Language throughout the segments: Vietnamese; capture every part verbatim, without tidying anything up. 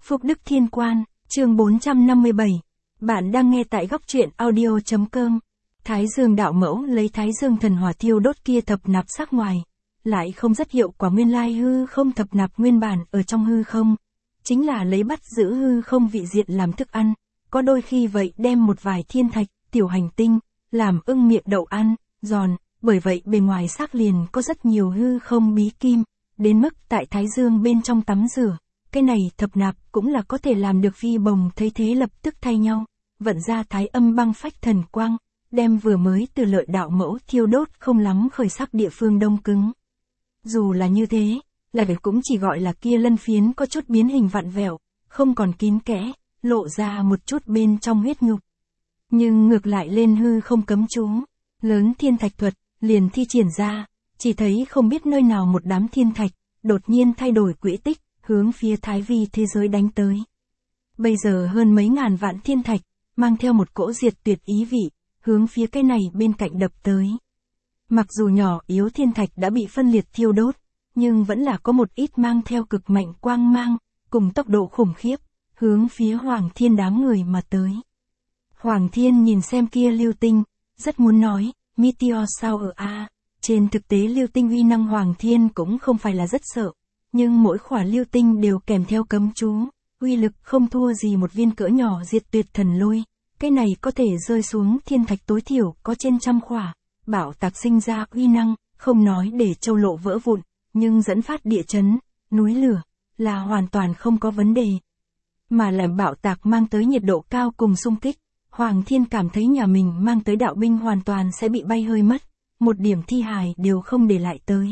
Phúc Đức Thiên Quan, chương bốn trăm năm mươi bảy. Bạn đang nghe tại góc truyện audio chấm com. Thái Dương đạo mẫu lấy Thái Dương thần hỏa thiêu đốt kia thập nạp sắc ngoài, lại không rất hiệu quả nguyên lai hư không thập nạp nguyên bản ở trong hư không. Chính là lấy bắt giữ hư không vị diện làm thức ăn, có đôi khi vậy đem một vài thiên thạch, tiểu hành tinh, làm ưng miệng đậu ăn, giòn, bởi vậy bề ngoài xác liền có rất nhiều hư không bí kim, đến mức tại Thái Dương bên trong tắm rửa. Cái này thập nạp cũng là có thể làm được phi bồng thấy thế lập tức thay nhau, vận ra thái âm băng phách thần quang, đem vừa mới từ lợi đạo mẫu thiêu đốt không lắm khởi sắc địa phương đông cứng. Dù là như thế, lại cũng chỉ gọi là kia lân phiến có chút biến hình vặn vẹo, không còn kín kẽ, lộ ra một chút bên trong huyết nhục. Nhưng ngược lại lên hư không cấm chú, lớn thiên thạch thuật, liền thi triển ra, chỉ thấy không biết nơi nào một đám thiên thạch, đột nhiên thay đổi quỹ tích, hướng phía thái vi thế giới đánh tới. Bây giờ hơn mấy ngàn vạn thiên thạch, mang theo một cỗ diệt tuyệt ý vị, hướng phía cái này bên cạnh đập tới. Mặc dù nhỏ yếu thiên thạch đã bị phân liệt thiêu đốt, nhưng vẫn là có một ít mang theo cực mạnh quang mang, cùng tốc độ khủng khiếp, hướng phía Hoàng Thiên đám người mà tới. Hoàng Thiên nhìn xem kia lưu tinh, rất muốn nói, Meteor sao ở a? Trên thực tế lưu tinh uy năng Hoàng Thiên cũng không phải là rất sợ, nhưng mỗi khỏa lưu tinh đều kèm theo cấm chú, uy lực không thua gì một viên cỡ nhỏ diệt tuyệt thần lôi. Cái này có thể rơi xuống thiên thạch tối thiểu có trên trăm khỏa, bảo tạc sinh ra uy năng, không nói để châu lộ vỡ vụn, nhưng dẫn phát địa chấn, núi lửa, là hoàn toàn không có vấn đề. Mà là bảo tạc mang tới nhiệt độ cao cùng xung kích, Hoàng Thiên cảm thấy nhà mình mang tới đạo binh hoàn toàn sẽ bị bay hơi mất, một điểm thi hài đều không để lại tới.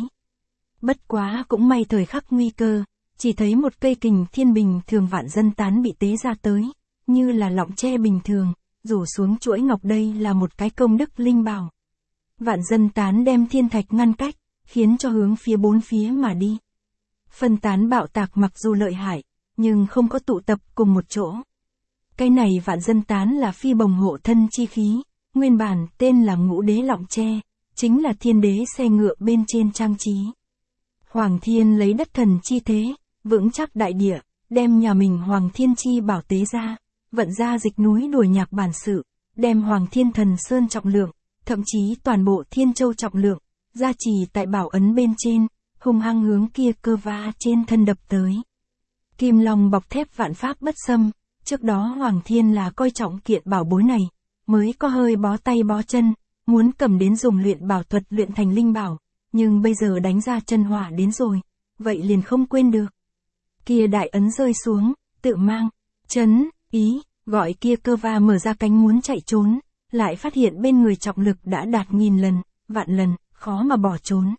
Bất quá cũng may thời khắc nguy cơ, chỉ thấy một cây kình thiên bình thường vạn dân tán bị tế ra tới, như là lọng tre bình thường, rủ xuống chuỗi ngọc đây là một cái công đức linh bảo. Vạn dân tán đem thiên thạch ngăn cách, khiến cho hướng phía bốn phía mà đi. Phân tán bạo tạc mặc dù lợi hại, nhưng không có tụ tập cùng một chỗ. Cái này vạn dân tán là phi bồng hộ thân chi khí, nguyên bản tên là ngũ đế lọng tre, chính là thiên đế xe ngựa bên trên trang trí. Hoàng Thiên lấy đất thần chi thế, vững chắc đại địa, đem nhà mình Hoàng Thiên chi bảo tế ra, vận ra dịch núi đuổi nhạc bản sự, đem Hoàng Thiên thần sơn trọng lượng, thậm chí toàn bộ thiên châu trọng lượng, gia trì tại bảo ấn bên trên, hung hăng hướng kia cơ va trên thân đập tới. Kim long bọc thép vạn pháp bất xâm, trước đó Hoàng Thiên là coi trọng kiện bảo bối này, mới có hơi bó tay bó chân, muốn cầm đến dùng luyện bảo thuật luyện thành linh bảo, nhưng bây giờ đánh ra chân hỏa đến rồi, vậy liền không quên được. Kia đại ấn rơi xuống, tự mang, chấn, ý, gọi kia cơ va mở ra cánh muốn chạy trốn, lại phát hiện bên người trọng lực đã đạt nghìn lần, vạn lần, khó mà bỏ trốn.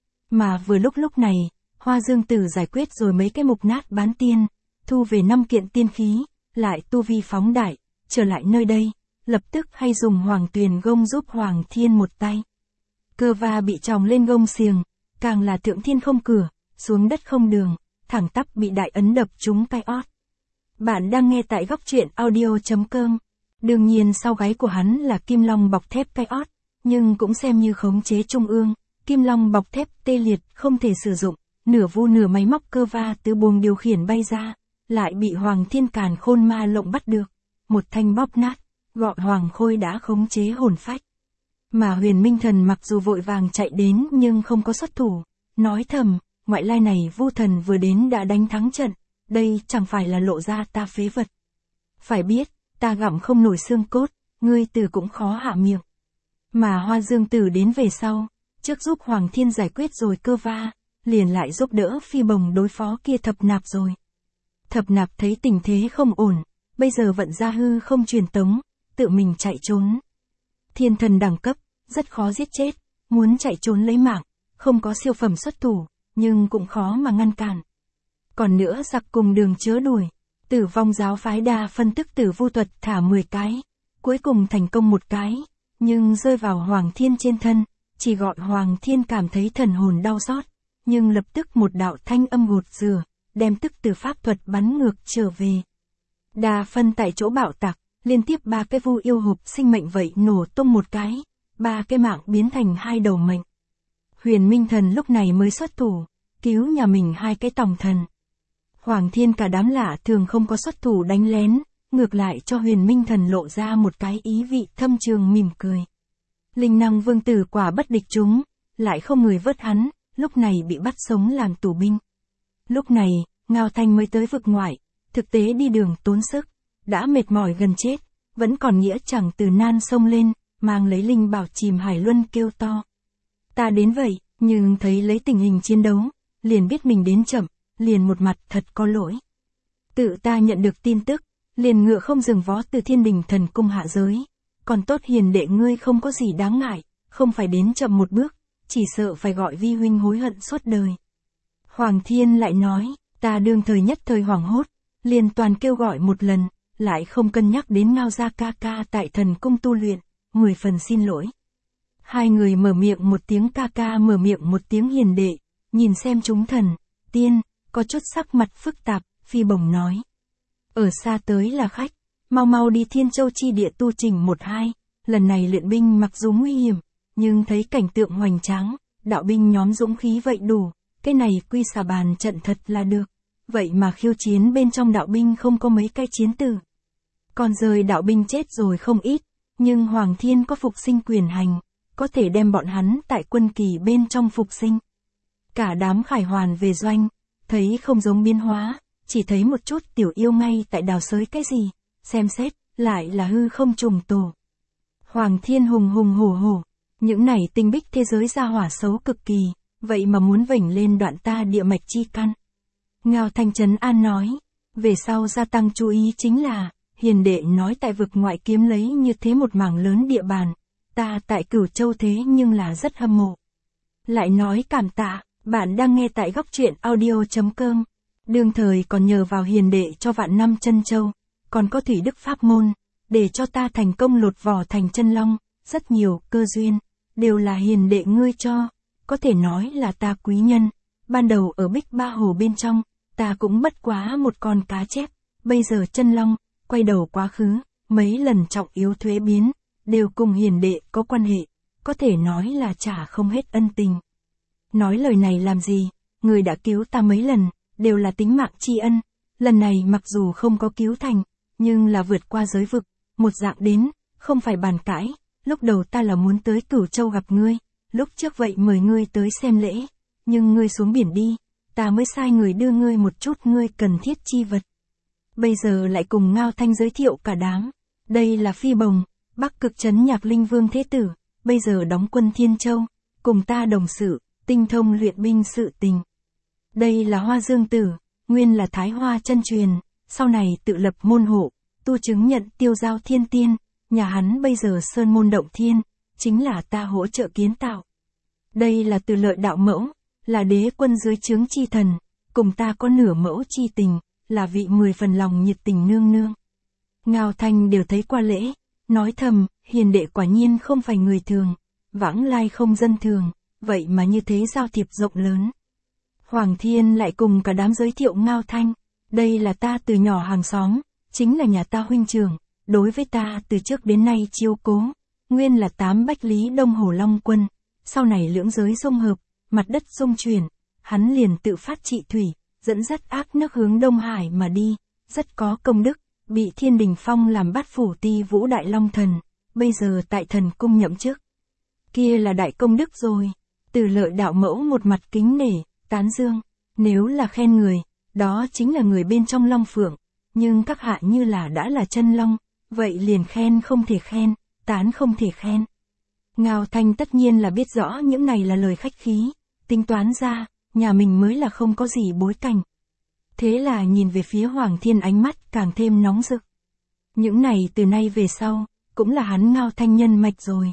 Mà vừa lúc lúc này, Hoa Dương Tử giải quyết rồi mấy cái mục nát bán tiên, thu về năm kiện tiên khí, lại tu vi phóng đại, trở lại nơi đây, lập tức hay dùng Hoàng Tuyền gông giúp Hoàng Thiên một tay. Cơ va bị tròng lên gông xiềng, càng là thượng thiên không cửa, xuống đất không đường, thẳng tắp bị đại ấn đập trúng tay ót. Bạn đang nghe tại góc truyện audio chấm com. Đương nhiên sau gáy của hắn là kim long bọc thép cái ót, nhưng cũng xem như khống chế trung ương, kim long bọc thép tê liệt không thể sử dụng, nửa vu nửa máy móc cơ va từ buồng điều khiển bay ra, lại bị Hoàng Thiên càn khôn ma lộng bắt được, một thanh bóp nát, gọi Hoàng Khôi đã khống chế hồn phách. Mà Huyền Minh Thần mặc dù vội vàng chạy đến nhưng không có xuất thủ, nói thầm, ngoại lai này Vu Thần vừa đến đã đánh thắng trận, đây chẳng phải là lộ ra ta phế vật. Phải biết, ta gặm không nổi xương cốt, ngươi từ cũng khó hạ miệng. Mà Hoa Dương Tử đến về sau, trước giúp Hoàng Thiên giải quyết rồi cơ va, liền lại giúp đỡ phi bồng đối phó kia thập nạp rồi. Thập nạp thấy tình thế không ổn, bây giờ vận ra hư không truyền tống, tự mình chạy trốn. Thiên thần đẳng cấp, rất khó giết chết, muốn chạy trốn lấy mạng, không có siêu phẩm xuất thủ, nhưng cũng khó mà ngăn cản. Còn nữa giặc cùng đường chớ đuổi, Tử Vong giáo phái đa phân tức tử vu thuật thả mười cái, cuối cùng thành công một cái, nhưng rơi vào Hoàng Thiên trên thân, chỉ gọi Hoàng Thiên cảm thấy thần hồn đau xót, nhưng lập tức một đạo thanh âm gột rửa, đem tức tử pháp thuật bắn ngược trở về. Đa phân tại chỗ bạo tạc, liên tiếp ba cái vu yêu hộp sinh mệnh vậy nổ tung một cái, ba cái mạng biến thành hai đầu mệnh. Huyền Minh Thần lúc này mới xuất thủ, cứu nhà mình hai cái tòng thần. Hoàng Thiên cả đám lạ thường không có xuất thủ đánh lén, ngược lại cho Huyền Minh Thần lộ ra một cái ý vị thâm trường mỉm cười. Linh năng vương tử quả bất địch chúng, lại không người vớt hắn, lúc này bị bắt sống làm tù binh. Lúc này, Ngao Thanh mới tới vực ngoại, thực tế đi đường tốn sức, đã mệt mỏi gần chết, vẫn còn nghĩa chẳng từ nan sông lên, mang lấy linh bảo chìm hải luân kêu to. Ta đến vậy, nhưng thấy lấy tình hình chiến đấu, liền biết mình đến chậm, liền một mặt thật có lỗi. Tự ta nhận được tin tức, liền ngựa không dừng vó từ Thiên Đình Thần Cung hạ giới. Còn tốt hiền đệ ngươi không có gì đáng ngại, không phải đến chậm một bước, chỉ sợ phải gọi vi huynh hối hận suốt đời. Hoàng Thiên lại nói, ta đương thời nhất thời hoảng hốt, liền toàn kêu gọi một lần, lại không cân nhắc đến Ngao gia ca ca tại Thần Cung tu luyện, mười phần xin lỗi. Hai người mở miệng một tiếng ca ca mở miệng một tiếng hiền đệ, nhìn xem chúng thần, tiên, có chút sắc mặt phức tạp, Phi Bồng nói. Ở xa tới là khách, mau mau đi Thiên Châu chi địa tu trình một hai, lần này luyện binh mặc dù nguy hiểm, nhưng thấy cảnh tượng hoành tráng, đạo binh nhóm dũng khí vậy đủ, cái này quy xà bàn trận thật là được, vậy mà khiêu chiến bên trong đạo binh không có mấy cái chiến tử. Còn rời đạo binh chết rồi không ít, nhưng Hoàng Thiên có phục sinh quyền hành, có thể đem bọn hắn tại quân kỳ bên trong phục sinh. Cả đám khải hoàn về doanh, thấy không giống biến hóa, chỉ thấy một chút tiểu yêu ngay tại đào sới cái gì, xem xét, lại là hư không trùng tổ. Hoàng Thiên hùng hùng hổ hổ, những này tinh bích thế giới gia hỏa xấu cực kỳ, vậy mà muốn vểnh lên đoạn ta địa mạch chi căn. Ngao Thanh trấn an nói, về sau gia tăng chú ý chính là, hiền đệ nói tại vực ngoại kiếm lấy như thế một mảng lớn địa bàn, ta tại Cửu Châu thế nhưng là rất hâm mộ. Lại nói cảm tạ, bạn đang nghe tại góc truyện audio chấm com. Đương thời còn nhờ vào hiền đệ cho vạn năm chân châu, còn có thủy đức pháp môn, để cho ta thành công lột vỏ thành chân long, rất nhiều cơ duyên, đều là hiền đệ ngươi cho, có thể nói là ta quý nhân. Ban đầu ở Bích Ba Hồ bên trong, ta cũng bất quá một con cá chép, bây giờ chân long, quay đầu quá khứ, mấy lần trọng yếu thuế biến, đều cùng hiền đệ có quan hệ, có thể nói là trả không hết ân tình. Nói lời này làm gì, người đã cứu ta mấy lần, đều là tính mạng tri ân, lần này mặc dù không có cứu thành, nhưng là vượt qua giới vực, một dạng đến, không phải bàn cãi, lúc đầu ta là muốn tới Cửu Châu gặp ngươi, lúc trước vậy mời ngươi tới xem lễ, nhưng ngươi xuống biển đi, ta mới sai người đưa ngươi một chút ngươi cần thiết chi vật. Bây giờ lại cùng Ngao Thanh giới thiệu cả đám, đây là Phi Bồng, Bắc Cực Trấn Nhạc Linh Vương Thế Tử, bây giờ đóng quân Thiên Châu, cùng ta đồng sự, tinh thông luyện binh sự tình. Đây là Hoa Dương Tử, nguyên là Thái Hoa chân truyền, sau này tự lập môn hộ, tu chứng nhận tiêu giao thiên tiên, nhà hắn bây giờ sơn môn động thiên, chính là ta hỗ trợ kiến tạo. Đây là Từ Lợi đạo mẫu, là đế quân dưới trướng chi thần, cùng ta có nửa mẫu chi tình, là vị mười phần lòng nhiệt tình nương nương. Ngao Thanh đều thấy qua lễ, nói thầm, hiền đệ quả nhiên không phải người thường, vãng lai không dân thường, vậy mà như thế giao thiệp rộng lớn. Hoàng Thiên lại cùng cả đám giới thiệu Ngao Thanh, đây là ta từ nhỏ hàng xóm, chính là nhà ta huynh trưởng, đối với ta từ trước đến nay chiếu cố, nguyên là tám bách lý Đông Hồ Long Quân, sau này lưỡng giới dung hợp, mặt đất dung chuyển, hắn liền tự phát trị thủy, dẫn dắt ác nước hướng Đông Hải mà đi, rất có công đức, bị Thiên Đình phong làm bát phủ ti vũ đại long thần, bây giờ tại Thần Cung nhậm chức. Kia là đại công đức rồi. Từ Lợi đạo mẫu một mặt kính nể, tán dương, nếu là khen người, đó chính là người bên trong Long Phượng, nhưng các hạ như là đã là chân long, vậy liền khen không thể khen, tán không thể khen. Ngao Thanh tất nhiên là biết rõ những này là lời khách khí, tính toán ra, nhà mình mới là không có gì bối cảnh. Thế là nhìn về phía Hoàng Thiên ánh mắt càng thêm nóng rực. Những này từ nay về sau, cũng là hắn Ngao Thanh nhân mạch rồi.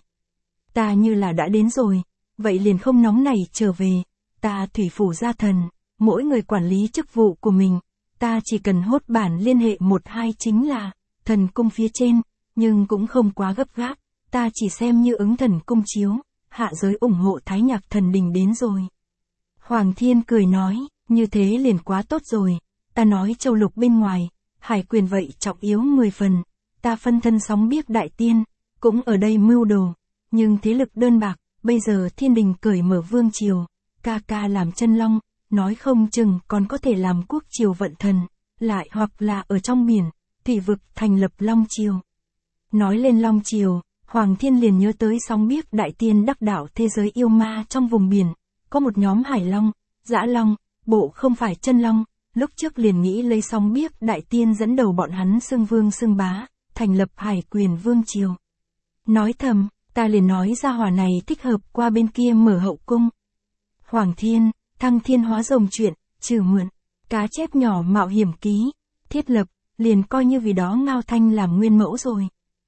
Ta như là đã đến rồi, vậy liền không nóng này trở về, ta thủy phủ gia thần, mỗi người quản lý chức vụ của mình, ta chỉ cần hốt bản liên hệ một hai chính là Thần Cung phía trên, nhưng cũng không quá gấp gáp, ta chỉ xem như ứng Thần Cung chiếu, hạ giới ủng hộ Thái Nhạc Thần Đình đến rồi. Hoàng Thiên cười nói, như thế liền quá tốt rồi, ta nói châu lục bên ngoài, hải quyền vậy trọng yếu mười phần, ta phân thân sóng biếc đại tiên, cũng ở đây mưu đồ, nhưng thế lực đơn bạc, bây giờ Thiên Đình cởi mở vương triều, ca ca làm chân long, nói không chừng còn có thể làm quốc triều vận thần, lại hoặc là ở trong biển, thủy vực thành lập Long Triều. Nói lên Long Triều, Hoàng Thiên liền nhớ tới sóng biếc đại tiên đắc đạo thế giới yêu ma trong vùng biển, có một nhóm hải long, dã long, bộ không phải chân long, lúc trước liền nghĩ lấy sóng biếc đại tiên dẫn đầu bọn hắn xưng vương xưng bá, thành lập Hải Quyền Vương Triều. Nói thầm, ta liền nói ra hỏa này thích hợp qua bên kia mở hậu cung. Hoàng Thiên, Thăng Thiên Hóa Rồng chuyện, trừ mượn, cá chép nhỏ mạo hiểm ký, thiết lập, liền coi như vì đó Ngao Thanh làm nguyên mẫu rồi.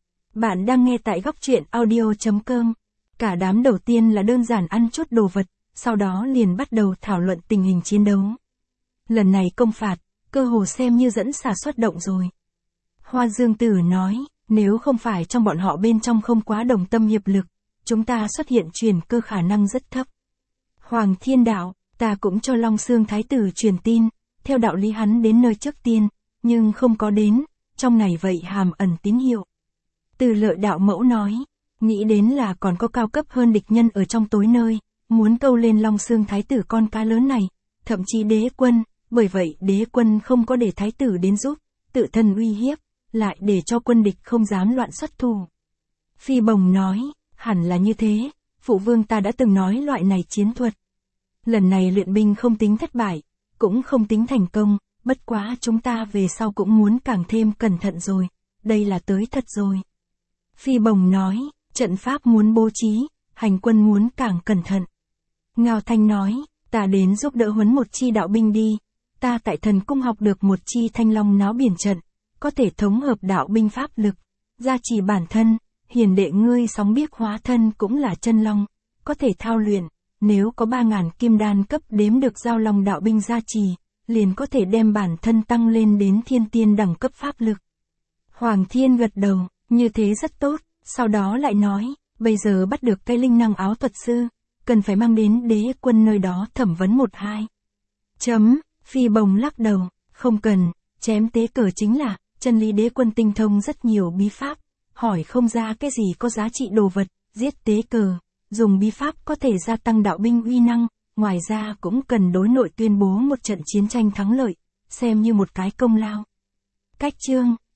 Bạn đang nghe tại góc truyện audio.com. Cả đám đầu tiên là đơn giản ăn chút đồ vật, sau đó liền bắt đầu thảo luận tình hình chiến đấu. Lần này công phạt, cơ hồ xem như dẫn xả xuất động rồi. Hoa Dương Tử nói, nếu không phải trong bọn họ bên trong không quá đồng tâm hiệp lực, chúng ta xuất hiện truyền cơ khả năng rất thấp. Hoàng Thiên đạo, ta cũng cho Long Xương Thái Tử truyền tin, theo đạo lý hắn đến nơi trước tiên, nhưng không có đến, trong này vậy hàm ẩn tín hiệu. Từ Lợi đạo mẫu nói, nghĩ đến là còn có cao cấp hơn địch nhân ở trong tối nơi, muốn câu lên Long Xương Thái Tử con cá lớn này, thậm chí đế quân, bởi vậy đế quân không có để Thái Tử đến giúp, tự thân uy hiếp, lại để cho quân địch không dám loạn xuất thủ. Phi Bồng nói, hẳn là như thế, phụ vương ta đã từng nói loại này chiến thuật. Lần này luyện binh không tính thất bại, cũng không tính thành công, bất quá chúng ta về sau cũng muốn càng thêm cẩn thận rồi, đây là tới thật rồi. Phi Bồng nói, trận pháp muốn bố trí, hành quân muốn càng cẩn thận. Ngao Thanh nói, ta đến giúp đỡ huấn một chi đạo binh đi, ta tại thần cung học được một chi thanh long náo biển trận, có thể thống hợp đạo binh pháp lực, gia trì bản thân, hiền đệ ngươi sóng biếc hóa thân cũng là chân long, có thể thao luyện, nếu có ba ngàn kim đan cấp đếm được giao long đạo binh gia trì, liền có thể đem bản thân tăng lên đến thiên tiên đẳng cấp pháp lực. Hoàng Thiên gật đầu, như thế rất tốt, sau đó lại nói, bây giờ bắt được cây linh năng áo thuật sư, cần phải mang đến đế quân nơi đó thẩm vấn một hai. Chấm, Phi Bồng lắc đầu, không cần, chém tế cờ chính là, chân lý đế quân tinh thông rất nhiều bí pháp, hỏi không ra cái gì có giá trị đồ vật, giết tế cờ, dùng bí pháp có thể gia tăng đạo binh uy năng, ngoài ra cũng cần đối nội tuyên bố một trận chiến tranh thắng lợi, xem như một cái công lao. Cách chương